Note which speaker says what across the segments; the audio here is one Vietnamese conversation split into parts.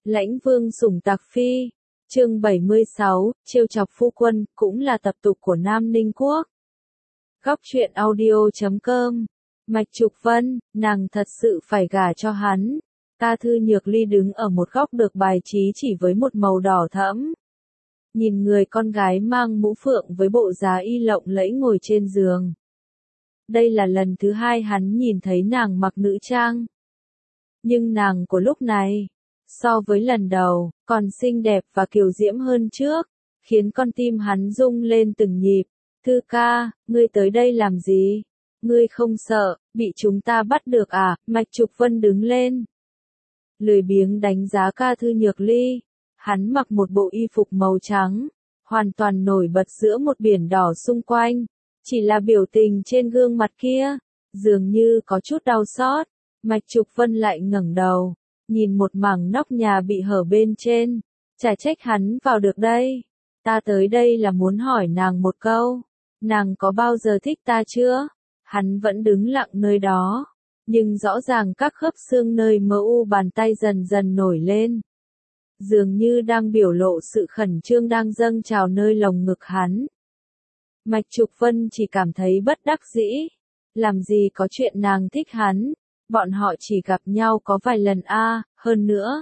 Speaker 1: Lãnh Vương sủng tặc phi. Chương 76, trêu chọc phu quân, cũng là tập tục của Nam Ninh Quốc. Góc truyện audio.com. Mạch Trục Vân, nàng thật sự phải gả cho hắn. Ta Thư Nhược Ly đứng ở một góc được bài trí chỉ với một màu đỏ thẫm. Nhìn người con gái mang mũ phượng với bộ giá y lộng lẫy ngồi trên giường. Đây là lần thứ hai hắn nhìn thấy nàng mặc nữ trang. Nhưng nàng của lúc này, so với lần đầu, còn xinh đẹp và kiều diễm hơn trước, khiến con tim hắn rung lên từng nhịp. Thư ca, ngươi tới đây làm gì? Ngươi không sợ, bị chúng ta bắt được à? Mạch Trục Vân đứng lên. Lười biếng đánh giá ca Thư Nhược Ly. Hắn mặc một bộ y phục màu trắng, hoàn toàn nổi bật giữa một biển đỏ xung quanh. Chỉ là biểu tình trên gương mặt kia, dường như có chút đau xót. Mạch Trục Vân lại ngẩng đầu, nhìn một mảng nóc nhà bị hở bên trên. Chả trách hắn vào được đây. Ta tới đây là muốn hỏi nàng một câu. Nàng có bao giờ thích ta chưa? Hắn vẫn đứng lặng nơi đó. Nhưng rõ ràng các khớp xương nơi mờ u bàn tay dần dần nổi lên. Dường như đang biểu lộ sự khẩn trương đang dâng trào nơi lồng ngực hắn. Mạch Trục Vân chỉ cảm thấy bất đắc dĩ. Làm gì có chuyện nàng thích hắn. Bọn họ chỉ gặp nhau có vài lần hơn nữa.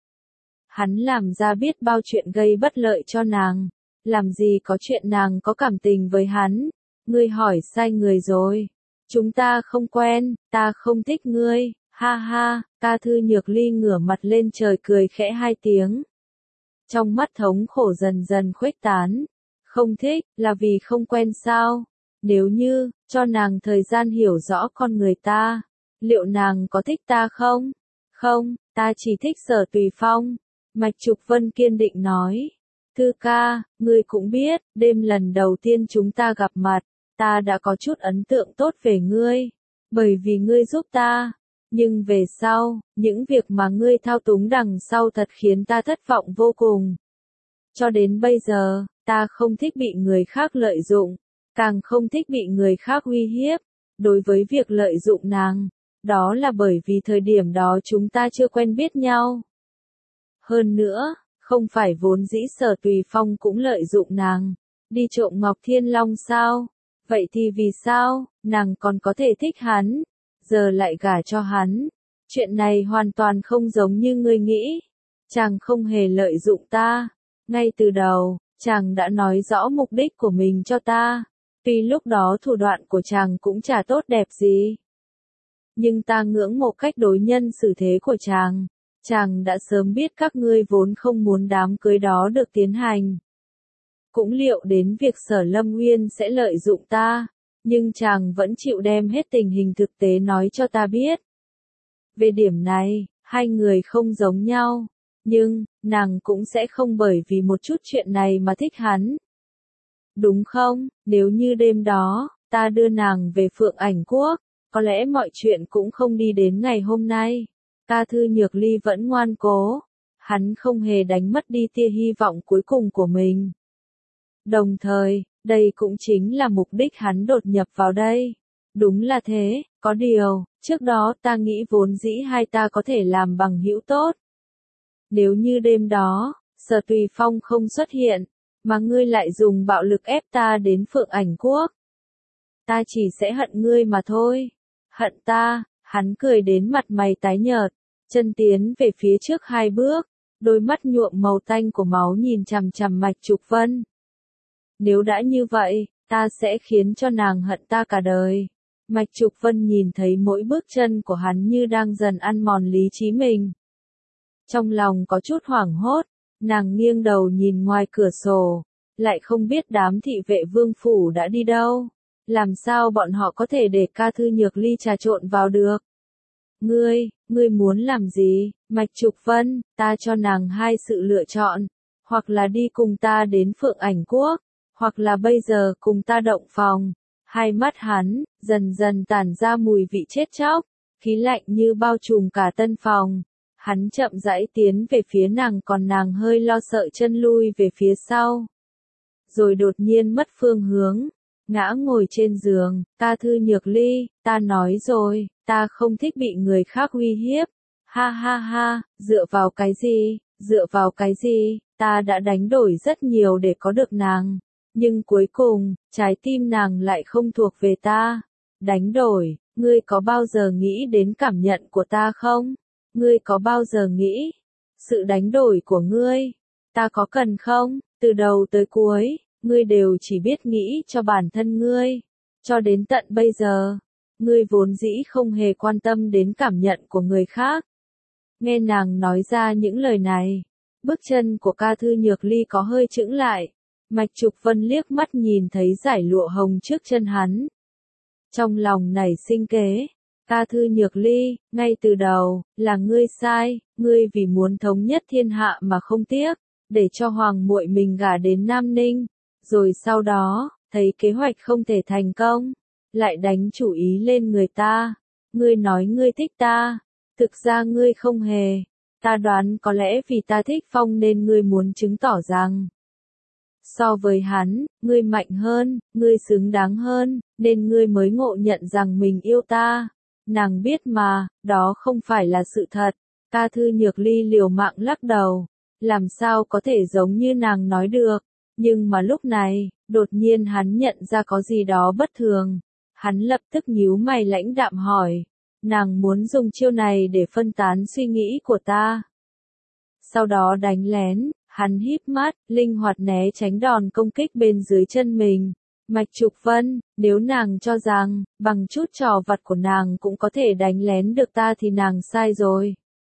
Speaker 1: Hắn làm ra biết bao chuyện gây bất lợi cho nàng. Làm gì có chuyện nàng có cảm tình với hắn. Ngươi hỏi sai người rồi. Chúng ta không quen, ta không thích ngươi, ha ha. Ca Thư Nhược Ly ngửa mặt lên trời cười khẽ hai tiếng. Trong mắt thống khổ dần dần khuếch tán. Không thích, là vì không quen sao? Nếu như, cho nàng thời gian hiểu rõ con người ta, liệu nàng có thích ta không? Không, ta chỉ thích Sở Tùy Phong. Mạch Trục Vân kiên định nói. Thư ca, ngươi cũng biết, đêm lần đầu tiên chúng ta gặp mặt, ta đã có chút ấn tượng tốt về ngươi, bởi vì ngươi giúp ta. Nhưng về sau, những việc mà ngươi thao túng đằng sau thật khiến ta thất vọng vô cùng. Cho đến bây giờ, ta không thích bị người khác lợi dụng, càng không thích bị người khác uy hiếp. Đối với việc lợi dụng nàng, đó là bởi vì thời điểm đó chúng ta chưa quen biết nhau. Hơn nữa, không phải vốn dĩ Sở Tùy Phong cũng lợi dụng nàng, đi trộm Ngọc Thiên Long sao? Vậy thì vì sao, nàng còn có thể thích hắn, giờ lại gả cho hắn? Chuyện này hoàn toàn không giống như ngươi nghĩ. Chàng không hề lợi dụng ta. Ngay từ đầu, chàng đã nói rõ mục đích của mình cho ta. Tuy lúc đó thủ đoạn của chàng cũng chả tốt đẹp gì. Nhưng ta ngưỡng mộ cách đối nhân xử thế của chàng. Chàng đã sớm biết các ngươi vốn không muốn đám cưới đó được tiến hành. Cũng liệu đến việc Sở Lâm Uyên sẽ lợi dụng ta, nhưng chàng vẫn chịu đem hết tình hình thực tế nói cho ta biết. Về điểm này, hai người không giống nhau, nhưng, nàng cũng sẽ không bởi vì một chút chuyện này mà thích hắn. Đúng không? Nếu như đêm đó, ta đưa nàng về Phượng Ảnh Quốc, có lẽ mọi chuyện cũng không đi đến ngày hôm nay. Ca Thư Nhược Ly vẫn ngoan cố, hắn không hề đánh mất đi tia hy vọng cuối cùng của mình. Đồng thời, đây cũng chính là mục đích hắn đột nhập vào đây. Đúng là thế, có điều, trước đó ta nghĩ vốn dĩ hai ta có thể làm bằng hữu tốt. Nếu như đêm đó, Sở Tùy Phong không xuất hiện, mà ngươi lại dùng bạo lực ép ta đến Phượng Ảnh Quốc, ta chỉ sẽ hận ngươi mà thôi. Hận ta? Hắn cười đến mặt mày tái nhợt, chân tiến về phía trước hai bước, đôi mắt nhuộm màu tanh của máu nhìn chằm chằm Mạch Trục Vân. Nếu đã như vậy, ta sẽ khiến cho nàng hận ta cả đời. Mạch Trục Vân nhìn thấy mỗi bước chân của hắn như đang dần ăn mòn lý trí mình. Trong lòng có chút hoảng hốt, nàng nghiêng đầu nhìn ngoài cửa sổ, lại không biết đám thị vệ vương phủ đã đi đâu. Làm sao bọn họ có thể để Ca Thư Nhược Ly trà trộn vào được? Ngươi muốn làm gì? Mạch Trục Vân, ta cho nàng hai sự lựa chọn. Hoặc là đi cùng ta đến Phượng Ảnh Quốc, hoặc là bây giờ cùng ta động phòng. Hai mắt hắn, dần dần tản ra mùi vị chết chóc, khí lạnh như bao trùm cả tân phòng. Hắn chậm rãi tiến về phía nàng còn nàng hơi lo sợ chân lui về phía sau. Rồi đột nhiên mất phương hướng. Ngã ngồi trên giường. Ca Thư Nhược Ly, ta nói rồi, ta không thích bị người khác uy hiếp. Ha ha ha, dựa vào cái gì? Dựa vào cái gì, ta đã đánh đổi rất nhiều để có được nàng. Nhưng cuối cùng, trái tim nàng lại không thuộc về ta. Đánh đổi, ngươi có bao giờ nghĩ đến cảm nhận của ta không? Ngươi có bao giờ nghĩ, sự đánh đổi của ngươi, ta có cần không? Từ đầu tới cuối, ngươi đều chỉ biết nghĩ cho bản thân ngươi. Cho đến tận bây giờ, ngươi vốn dĩ không hề quan tâm đến cảm nhận của người khác. Nghe nàng nói ra những lời này, bước chân của ca thư nhược ly có hơi chững lại. Mạch Trục Vân liếc mắt nhìn thấy dải lụa hồng trước chân hắn. Trong lòng nảy sinh kế, ca thư nhược ly, ngay từ đầu, là ngươi sai, ngươi vì muốn thống nhất thiên hạ mà không tiếc, để cho hoàng muội mình gả đến Nam Ninh, rồi sau đó, thấy kế hoạch không thể thành công, lại đánh chủ ý lên người ta. Ngươi nói ngươi thích ta, thực ra ngươi không hề, ta đoán có lẽ vì ta thích Phong nên ngươi muốn chứng tỏ rằng so với hắn, ngươi mạnh hơn, ngươi xứng đáng hơn, nên ngươi mới ngộ nhận rằng mình yêu ta. Nàng biết mà, đó không phải là sự thật. Ca thư nhược ly liều mạng lắc đầu. Làm sao có thể giống như nàng nói được. Nhưng mà lúc này, đột nhiên hắn nhận ra có gì đó bất thường. Hắn lập tức nhíu mày lãnh đạm hỏi. Nàng muốn dùng chiêu này để phân tán suy nghĩ của ta. Sau đó đánh lén. Hắn híp mắt, linh hoạt né tránh đòn công kích bên dưới chân mình. Mạch Trục Vân, nếu nàng cho rằng, bằng chút trò vặt của nàng cũng có thể đánh lén được ta thì nàng sai rồi.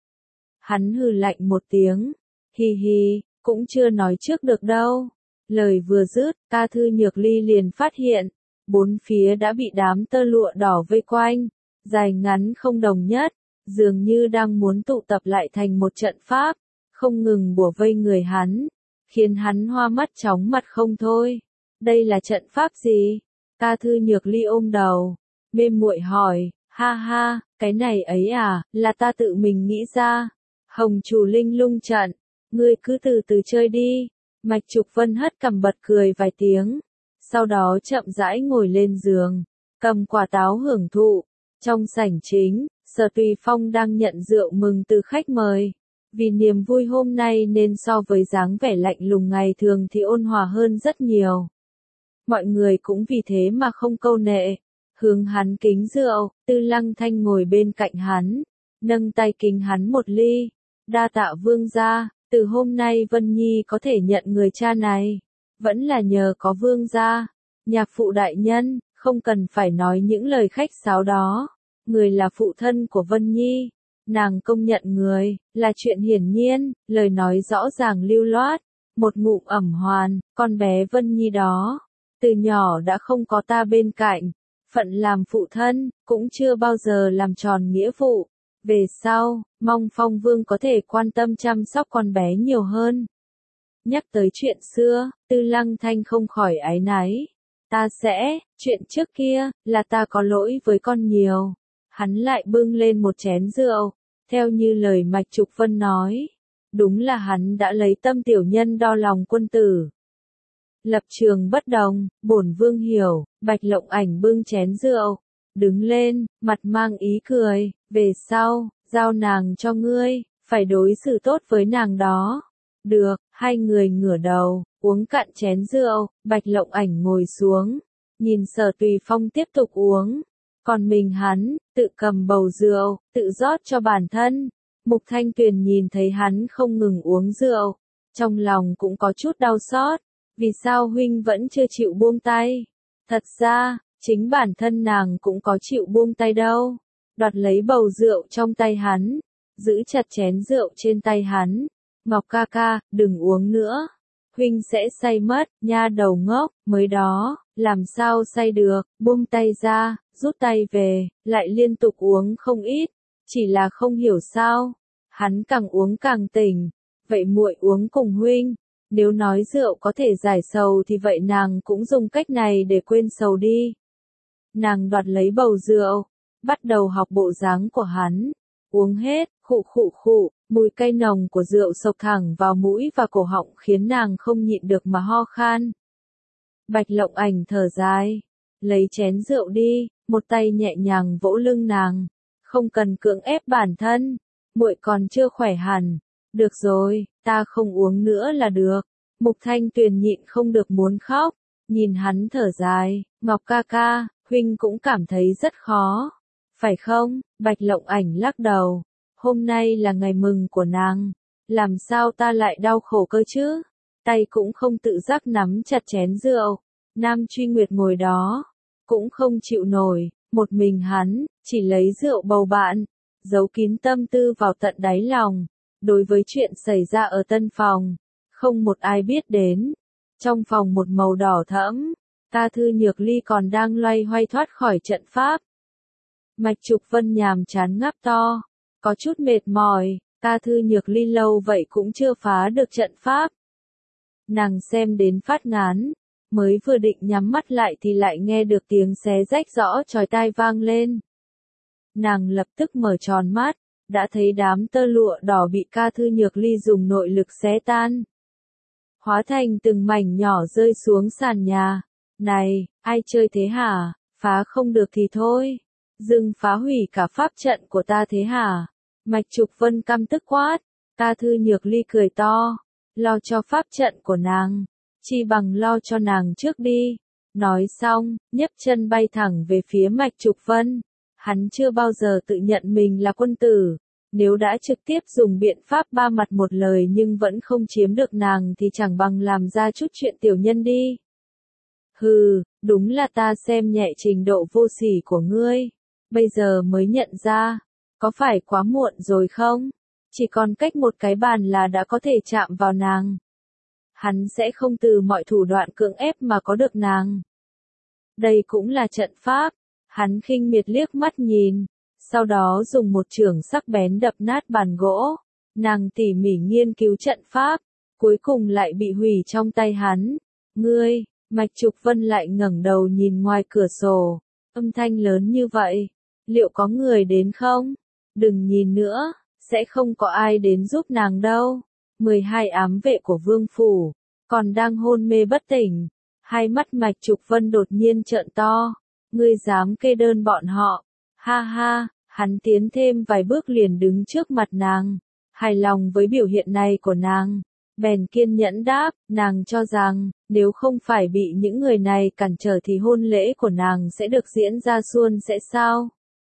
Speaker 1: Hắn hừ lạnh một tiếng. Hi hi, cũng chưa nói trước được đâu. Lời vừa dứt, ca thư nhược ly liền phát hiện. Bốn phía đã bị đám tơ lụa đỏ vây quanh. Dài ngắn không đồng nhất. Dường như đang muốn tụ tập lại thành một trận pháp. Không ngừng bủa vây người hắn, khiến hắn hoa mắt chóng mặt không thôi. Đây là trận pháp gì? Ca thư nhược ly ôm đầu, mê muội hỏi, ha ha, cái này ấy à, là ta tự mình nghĩ ra. Hồng chủ linh lung trận, ngươi cứ từ từ chơi đi. Mạch Trục Vân hất cằm bật cười vài tiếng, sau đó chậm rãi ngồi lên giường, cầm quả táo hưởng thụ. Trong sảnh chính, Sở Tùy Phong đang nhận rượu mừng từ khách mời. Vì niềm vui hôm nay nên so với dáng vẻ lạnh lùng ngày thường thì ôn hòa hơn rất nhiều. Mọi người cũng vì thế mà không câu nệ. Hướng hắn kính rượu, Tư Lăng Thanh ngồi bên cạnh hắn, nâng tay kính hắn một ly. Đa tạ vương gia, từ hôm nay Vân Nhi có thể nhận người cha này. Vẫn là nhờ có vương gia. Nhạc phụ đại nhân, không cần phải nói những lời khách sáo đó. Người là phụ thân của Vân Nhi. Nàng công nhận người, là chuyện hiển nhiên, lời nói rõ ràng lưu loát, một ngụm ẩm hoàn, con bé Vân Nhi đó, từ nhỏ đã không có ta bên cạnh, phận làm phụ thân, cũng chưa bao giờ làm tròn nghĩa vụ. Về sau, mong Phong Vương có thể quan tâm chăm sóc con bé nhiều hơn. Nhắc tới chuyện xưa, Tư Lăng Thanh không khỏi áy náy. Ta sẽ, chuyện trước kia, là ta có lỗi với con nhiều. Hắn lại bưng lên một chén rượu, theo như lời Mạch Trục Vân nói. Đúng là hắn đã lấy tâm tiểu nhân đo lòng quân tử. Lập trường bất đồng, bổn vương hiểu. Bạch Lộng Ảnh bưng chén rượu, đứng lên, mặt mang ý cười. Về sau, giao nàng cho ngươi, phải đối xử tốt với nàng đó. Được, hai người ngửa đầu, uống cạn chén rượu. Bạch Lộng Ảnh ngồi xuống, nhìn Sở Tùy Phong tiếp tục uống. Còn mình hắn, tự cầm bầu rượu, tự rót cho bản thân. Mục Thanh Tuyền nhìn thấy hắn không ngừng uống rượu, trong lòng cũng có chút đau xót. Vì sao huynh vẫn chưa chịu buông tay? Thật ra, chính bản thân nàng cũng có chịu buông tay đâu. Đoạt lấy bầu rượu trong tay hắn, giữ chặt chén rượu trên tay hắn. Ngọc ca ca, đừng uống nữa. Huynh sẽ say mất, nha đầu ngốc, mới đó, làm sao say được, buông tay ra, rút tay về, lại liên tục uống không ít, chỉ là không hiểu sao, hắn càng uống càng tỉnh, vậy muội uống cùng huynh, nếu nói rượu có thể giải sầu thì vậy nàng cũng dùng cách này để quên sầu đi. Nàng đoạt lấy bầu rượu, bắt đầu học bộ dáng của hắn, uống hết, khụ khụ khụ, mùi cay nồng của rượu sộc thẳng vào mũi và cổ họng khiến nàng không nhịn được mà ho khan. Bạch Lộng Ảnh thở dài, lấy chén rượu đi, một tay nhẹ nhàng vỗ lưng nàng, không cần cưỡng ép bản thân, muội còn chưa khỏe hẳn, Được rồi, ta không uống nữa là được. Mục Thanh Tuyền nhịn không được muốn khóc, nhìn hắn thở dài, Ngọc ca ca, huynh cũng cảm thấy rất khó. Phải không? Bạch Lộng Ảnh lắc đầu. Hôm nay là ngày mừng của nàng. Làm sao ta lại đau khổ cơ chứ? Tay cũng không tự giác nắm chặt chén rượu. Nam Truy Nguyệt ngồi đó, cũng không chịu nổi, một mình hắn, chỉ lấy rượu bầu bạn, giấu kín tâm tư vào tận đáy lòng. Đối với chuyện xảy ra ở tân phòng, không một ai biết đến. Trong phòng một màu đỏ thẫm, Ta Thư Nhược Ly còn đang loay hoay thoát khỏi trận pháp. Mạch Trục Vân nhàm chán ngáp to, có chút mệt mỏi, Ta Thư Nhược Ly lâu vậy cũng chưa phá được trận pháp. Nàng xem đến phát ngán, mới vừa định nhắm mắt lại thì lại nghe được tiếng xé rách rõ chói tai vang lên. Nàng lập tức mở tròn mắt, đã thấy đám tơ lụa đỏ bị Ta Thư Nhược Ly dùng nội lực xé tan, hóa thành từng mảnh nhỏ rơi xuống sàn nhà. Này, ai chơi thế hả? Phá không được thì thôi. Dừng phá hủy cả pháp trận của ta thế hả? Mạch Trục Vân căm tức quát. Ta Thư Nhược Ly cười to. Lo cho pháp trận của nàng, chi bằng lo cho nàng trước đi. Nói xong, nhấc chân bay thẳng về phía Mạch Trục Vân. Hắn chưa bao giờ tự nhận mình là quân tử. Nếu đã trực tiếp dùng biện pháp ba mặt một lời nhưng vẫn không chiếm được nàng thì chẳng bằng làm ra chút chuyện tiểu nhân đi. Hừ, đúng là ta xem nhẹ trình độ vô sỉ của ngươi. Bây giờ mới nhận ra, có phải quá muộn rồi không? Chỉ còn cách một cái bàn là đã có thể chạm vào nàng. Hắn sẽ không từ mọi thủ đoạn cưỡng ép mà có được nàng. Đây cũng là trận pháp. Hắn khinh miệt liếc mắt nhìn, sau đó dùng một chưởng sắc bén đập nát bàn gỗ. Nàng tỉ mỉ nghiên cứu trận pháp, cuối cùng lại bị hủy trong tay hắn. Ngươi, Mạch Trục Vân lại ngẩng đầu nhìn ngoài cửa sổ, âm thanh lớn như vậy, liệu có người đến không? Đừng nhìn nữa, sẽ không có ai đến giúp nàng đâu. 12 ám vệ của vương phủ, còn đang hôn mê bất tỉnh. Hai mắt Mạch Trục Vân đột nhiên trợn to. Ngươi dám kê đơn bọn họ? Ha ha, hắn tiến thêm vài bước liền đứng trước mặt nàng. Hài lòng với biểu hiện này của nàng, bèn kiên nhẫn đáp, nàng cho rằng, nếu không phải bị những người này cản trở thì hôn lễ của nàng sẽ được diễn ra suôn sẽ sao?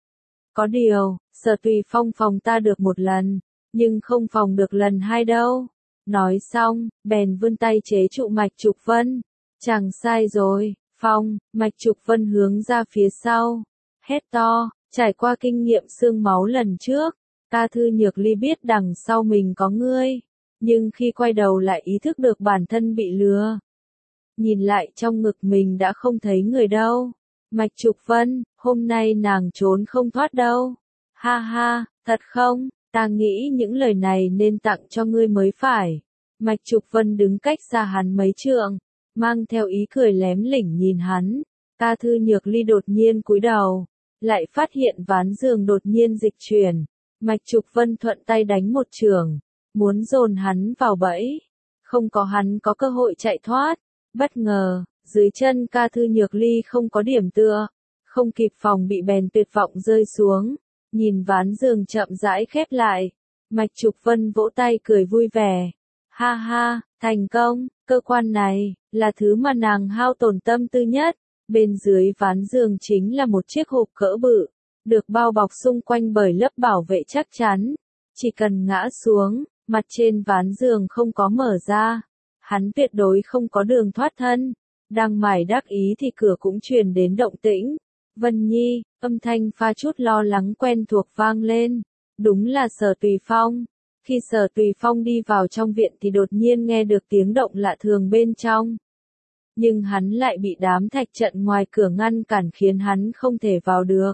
Speaker 1: Có điều, Sở Tùy Phong phòng ta được một lần, nhưng không phòng được lần hai đâu. Nói xong, bèn vươn tay chế trụ Mạch Trục Vân. Chẳng sai rồi, Phong. Mạch Trục Vân hướng ra phía sau, hét to, trải qua kinh nghiệm xương máu lần trước, Ta Thư Nhược Ly biết đằng sau mình có ngươi, nhưng khi quay đầu lại ý thức được bản thân bị lừa. Nhìn lại trong ngực mình đã không thấy người đâu. Mạch Trục Vân, hôm nay nàng trốn không thoát đâu. Ha ha, thật không? Ta nghĩ những lời này nên tặng cho ngươi mới phải. Mạch Trục Vân đứng cách xa hắn mấy trượng, mang theo ý cười lém lỉnh nhìn hắn. Ta Thư Nhược Ly đột nhiên cúi đầu, lại phát hiện ván giường đột nhiên dịch chuyển. Mạch Trục Vân thuận tay đánh một chưởng, muốn dồn hắn vào bẫy. Không có hắn có cơ hội chạy thoát. Bất ngờ, dưới chân Ta Thư Nhược Ly không có điểm tựa, không kịp phòng bị bèn tuyệt vọng rơi xuống. Nhìn ván giường chậm rãi khép lại, Mạch Trục Vân vỗ tay cười vui vẻ. Ha ha, thành công, cơ quan này, là thứ mà nàng hao tổn tâm tư nhất. Bên dưới ván giường chính là một chiếc hộp cỡ bự, được bao bọc xung quanh bởi lớp bảo vệ chắc chắn. Chỉ cần ngã xuống, mặt trên ván giường không có mở ra, hắn tuyệt đối không có đường thoát thân. Đang mải đắc ý thì cửa cũng truyền đến động tĩnh. Vân Nhi, âm thanh pha chút lo lắng quen thuộc vang lên. Đúng là Sở Tùy Phong. Khi Sở Tùy Phong đi vào trong viện thì đột nhiên nghe được tiếng động lạ thường bên trong. Nhưng hắn lại bị đám thạch trận ngoài cửa ngăn cản khiến hắn không thể vào được.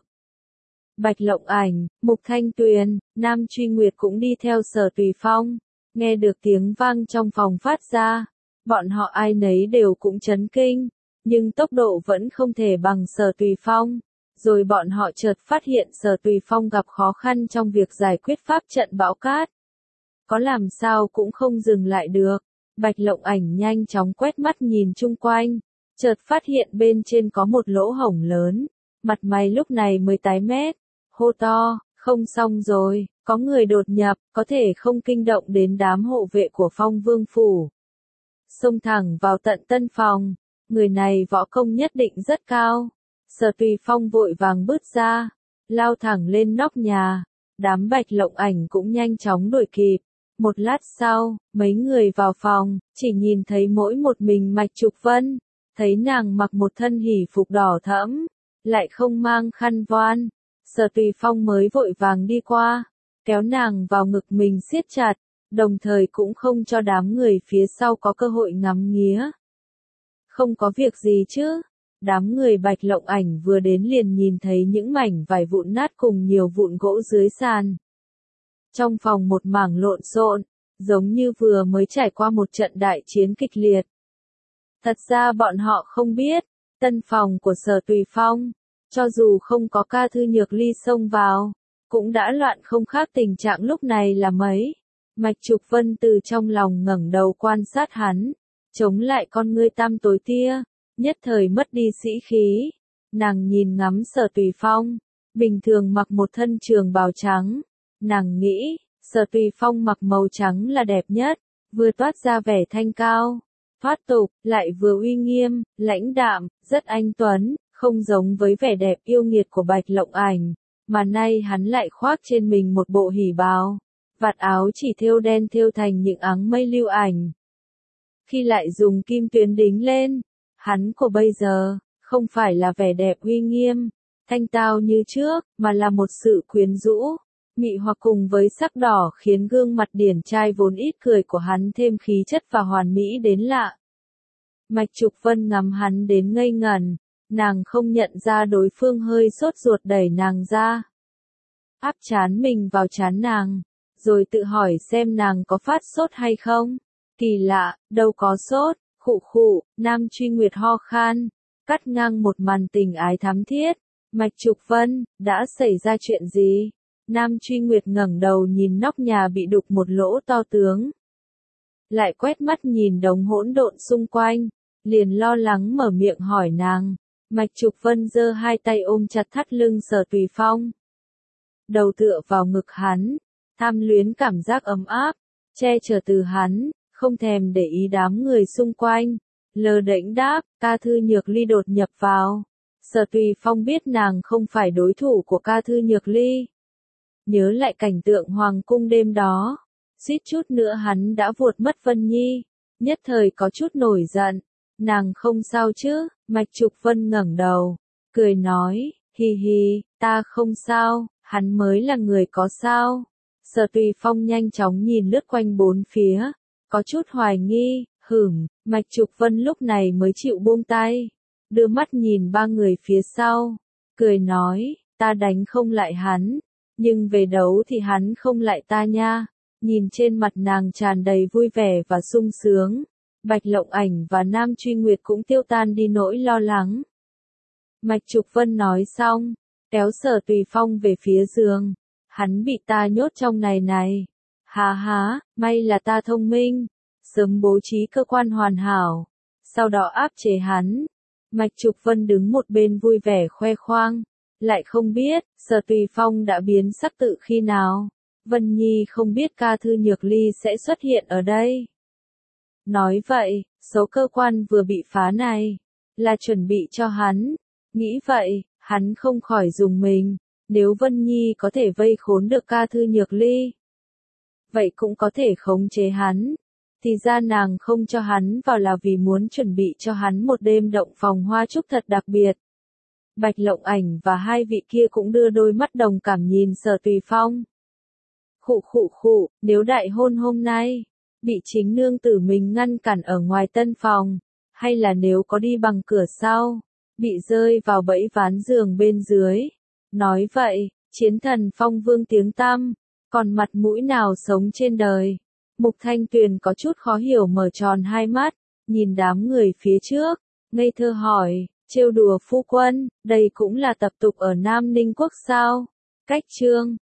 Speaker 1: Bạch Lộng Ảnh, Mục Thanh Tuyền, Nam Truy Nguyệt cũng đi theo Sở Tùy Phong. Nghe được tiếng vang trong phòng phát ra, bọn họ ai nấy đều cũng chấn kinh, nhưng tốc độ vẫn không thể bằng Sở Tùy Phong. Rồi bọn họ chợt phát hiện Sở Tùy Phong gặp khó khăn trong việc giải quyết pháp trận bão cát. Có làm sao cũng không dừng lại được. Bạch Lộng Ảnh nhanh chóng quét mắt nhìn chung quanh, chợt phát hiện bên trên có một lỗ hổng lớn. Mặt mày lúc này mới tái mét, hô to, không xong rồi, Có người đột nhập, có thể không kinh động đến đám hộ vệ của Phong Vương Phủ. Xông thẳng vào tận tân phòng, người này võ công nhất định rất cao. Sở Tùy Phong vội vàng bước ra, lao thẳng lên nóc nhà, đám Bạch Lộng Ảnh cũng nhanh chóng đuổi kịp. Một lát sau, mấy người vào phòng, chỉ nhìn thấy mỗi một mình Mạch Trục Vân, thấy nàng mặc một thân hỉ phục đỏ thẫm, lại không mang khăn voan. Sở Tùy Phong mới vội vàng đi qua, kéo nàng vào ngực mình siết chặt, đồng thời cũng không cho đám người phía sau có cơ hội ngắm nghía. Không có việc gì chứ? Đám người Bạch Lộng Ảnh vừa đến liền nhìn thấy những mảnh vải vụn nát cùng nhiều vụn gỗ dưới sàn. Trong phòng một mảng lộn xộn, giống như vừa mới trải qua một trận đại chiến kịch liệt. Thật ra bọn họ không biết, tân phòng của Sở Tùy Phong, cho dù không có Ca Thư Nhược Ly xông vào, cũng đã loạn không khác tình trạng lúc này là mấy. Mạch Trục Vân từ trong lòng ngẩng đầu quan sát hắn, chống lại con ngươi tăm tối tia, nhất thời mất đi sĩ khí. Nàng nhìn ngắm Sở Tùy Phong, bình thường mặc một thân trường bào trắng. Nàng nghĩ, Sở Tùy Phong mặc màu trắng là đẹp nhất, vừa toát ra vẻ thanh cao, thoát tục, lại vừa uy nghiêm, lãnh đạm, rất anh tuấn, không giống với vẻ đẹp yêu nghiệt của Bạch Lộng Ảnh, mà nay hắn lại khoác trên mình một bộ hỉ bào, vạt áo chỉ thêu đen thêu thành những áng mây lưu ảnh. Khi lại dùng kim tuyến đính lên, hắn của bây giờ, không phải là vẻ đẹp uy nghiêm, thanh tao như trước, mà là một sự quyến rũ, mị hoặc cùng với sắc đỏ khiến gương mặt điển trai vốn ít cười của hắn thêm khí chất và hoàn mỹ đến lạ. Mạch Trục Vân ngắm hắn đến ngây ngẩn, nàng không nhận ra đối phương hơi sốt ruột đẩy nàng ra. Áp trán mình vào trán nàng, rồi tự hỏi xem nàng có phát sốt hay không. Kỳ lạ, đâu có sốt, khụ khụ, Nam Truy Nguyệt ho khan, cắt ngang một màn tình ái thắm thiết. Mạch Trục Vân, đã xảy ra chuyện gì? Nam Truy Nguyệt ngẩng đầu nhìn nóc nhà bị đục một lỗ to tướng. Lại quét mắt nhìn đống hỗn độn xung quanh, liền lo lắng mở miệng hỏi nàng. Mạch Trục Vân giơ hai tay ôm chặt thắt lưng Sở Tùy Phong. Đầu tựa vào ngực hắn, tham luyến cảm giác ấm áp, che chở từ hắn, không thèm để ý đám người xung quanh. Lơ đễnh đáp, Ca Thư Nhược Ly đột nhập vào. Sở Tùy Phong biết nàng không phải đối thủ của Ca Thư Nhược Ly. Nhớ lại cảnh tượng hoàng cung đêm đó, suýt chút nữa hắn đã vuột mất Vân Nhi, nhất thời có chút nổi giận. Nàng không sao chứ? Mạch Trục Vân ngẩng đầu, cười nói, hi hi, ta không sao, hắn mới là người có sao. Sở Tùy Phong nhanh chóng nhìn lướt quanh bốn phía, có chút hoài nghi, Mạch Trục Vân lúc này mới chịu buông tay, đưa mắt nhìn ba người phía sau, cười nói, ta đánh không lại hắn, nhưng về đấu thì hắn không lại ta nha. Nhìn trên mặt nàng tràn đầy vui vẻ và sung sướng, Bạch Lộng Ảnh và Nam Truy Nguyệt cũng tiêu tan đi nỗi lo lắng. Mạch Trục Vân nói xong, kéo Sở Tùy Phong về phía giường. Hắn bị ta nhốt trong này. Hà há, may là ta thông minh, sớm bố trí cơ quan hoàn hảo, sau đó áp chế hắn. Mạch Trục Vân đứng một bên vui vẻ khoe khoang, lại không biết, Sở Tùy Phong đã biến sắc tự khi nào. Vân Nhi không biết Ca Thư Nhược Ly sẽ xuất hiện ở đây. Nói vậy, số cơ quan vừa bị phá này, là chuẩn bị cho hắn. Nghĩ vậy, hắn không khỏi rùng mình, nếu Vân Nhi có thể vây khốn được Ca Thư Nhược Ly, vậy cũng có thể khống chế hắn. Thì ra nàng không cho hắn vào là vì muốn chuẩn bị cho hắn một đêm động phòng hoa trúc thật đặc biệt. Bạch Lộng Ảnh và hai vị kia cũng đưa đôi mắt đồng cảm nhìn Sở Tùy Phong. Khụ, nếu đại hôn hôm nay, bị chính nương tử mình ngăn cản ở ngoài tân phòng, hay là nếu có đi bằng cửa sau, bị rơi vào bẫy ván giường bên dưới. Nói vậy, chiến thần Phong Vương tiếng tăm, còn mặt mũi nào sống trên đời. Mục Thanh Tuyền có chút khó hiểu mở tròn hai mắt, nhìn đám người phía trước, ngây thơ hỏi, trêu đùa phu quân, đây cũng là tập tục ở Nam Ninh Quốc sao? Cách chương